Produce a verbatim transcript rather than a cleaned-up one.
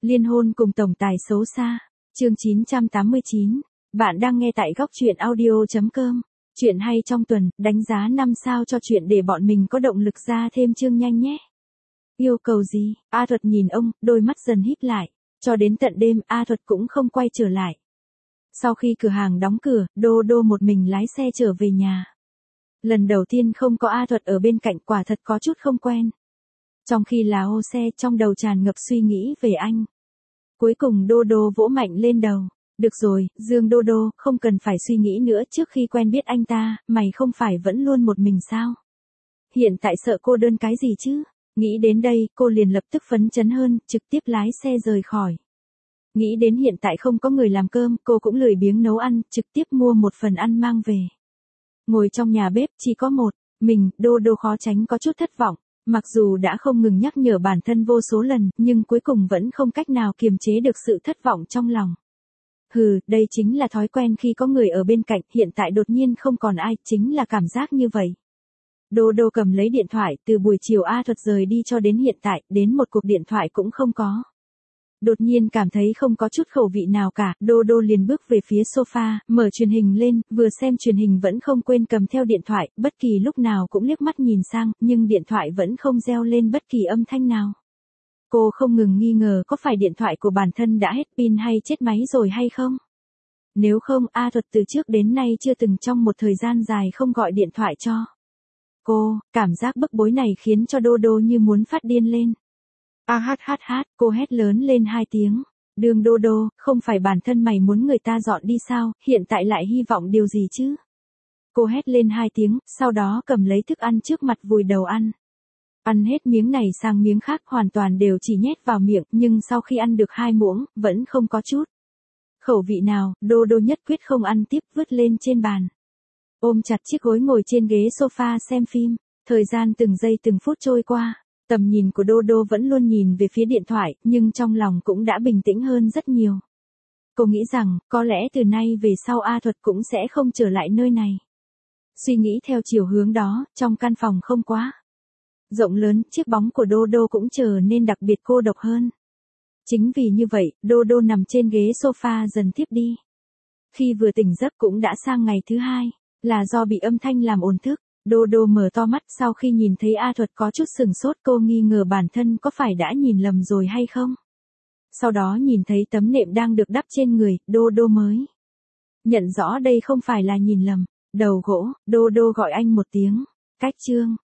Liên hôn cùng tổng tài xấu xa. Chương chín trăm tám mươi chín. Bạn đang nghe tại góc truyện audio chấm com. Chuyện hay trong tuần, đánh giá năm sao cho chuyện để bọn mình có động lực ra thêm chương nhanh nhé. Yêu cầu gì? A Thuật nhìn ông, đôi mắt dần híp lại. Cho đến tận đêm, A Thuật cũng không quay trở lại. Sau khi cửa hàng đóng cửa, Đô Đô một mình lái xe trở về nhà. Lần đầu tiên không có A Thuật ở bên cạnh, quả thật có chút không quen. Trong khi là ô xe, trong đầu tràn ngập suy nghĩ về anh. Cuối cùng Đô Đô vỗ mạnh lên đầu. Được rồi, Dương Đô Đô, không cần phải suy nghĩ nữa, trước khi quen biết anh ta, mày không phải vẫn luôn một mình sao? Hiện tại sợ cô đơn cái gì chứ? Nghĩ đến đây, cô liền lập tức phấn chấn hơn, trực tiếp lái xe rời khỏi. Nghĩ đến hiện tại không có người làm cơm, cô cũng lười biếng nấu ăn, trực tiếp mua một phần ăn mang về. Ngồi trong nhà bếp chỉ có một mình, Đô Đô khó tránh có chút thất vọng. Mặc dù đã không ngừng nhắc nhở bản thân vô số lần, nhưng cuối cùng vẫn không cách nào kiềm chế được sự thất vọng trong lòng. Hừ, đây chính là thói quen khi có người ở bên cạnh, hiện tại đột nhiên không còn ai, chính là cảm giác như vậy. Đô Đô cầm lấy điện thoại, từ buổi chiều A Thuật rời đi cho đến hiện tại, đến một cuộc điện thoại cũng không có. Đột nhiên cảm thấy không có chút khẩu vị nào cả, Đô Đô liền bước về phía sofa, mở truyền hình lên, vừa xem truyền hình vẫn không quên cầm theo điện thoại, bất kỳ lúc nào cũng liếc mắt nhìn sang, nhưng điện thoại vẫn không reo lên bất kỳ âm thanh nào. Cô không ngừng nghi ngờ có phải điện thoại của bản thân đã hết pin hay chết máy rồi hay không? Nếu không, A Thuật từ trước đến nay chưa từng trong một thời gian dài không gọi điện thoại cho cô, cảm giác bức bối này khiến cho Đô Đô như muốn phát điên lên. A hát hát hát, cô hét lớn lên hai tiếng. Đường Đô Đô, không phải bản thân mày muốn người ta dọn đi sao, hiện tại lại hy vọng điều gì chứ? Cô hét lên hai tiếng, sau đó cầm lấy thức ăn trước mặt vùi đầu ăn. Ăn hết miếng này sang miếng khác hoàn toàn đều chỉ nhét vào miệng, nhưng sau khi ăn được hai muỗng, vẫn không có chút khẩu vị nào, Đô Đô nhất quyết không ăn tiếp, vứt lên trên bàn. Ôm chặt chiếc gối ngồi trên ghế sofa xem phim, thời gian từng giây từng phút trôi qua. Tầm nhìn của Đô Đô vẫn luôn nhìn về phía điện thoại, nhưng trong lòng cũng đã bình tĩnh hơn rất nhiều. Cô nghĩ rằng, có lẽ từ nay về sau A Thuật cũng sẽ không trở lại nơi này. Suy nghĩ theo chiều hướng đó, trong căn phòng không quá rộng lớn, chiếc bóng của Đô Đô cũng trở nên đặc biệt cô độc hơn. Chính vì như vậy, Đô Đô nằm trên ghế sofa dần thiếp đi. Khi vừa tỉnh giấc cũng đã sang ngày thứ hai, là do bị âm thanh làm ồn thức. Đô Đô mở to mắt sau khi nhìn thấy A Thuật có chút sừng sốt, cô nghi ngờ bản thân có phải đã nhìn lầm rồi hay không. Sau đó nhìn thấy tấm nệm đang được đắp trên người, Đô Đô mới nhận rõ đây không phải là nhìn lầm. Đầu gỗ, Đô Đô gọi anh một tiếng. Cách chương.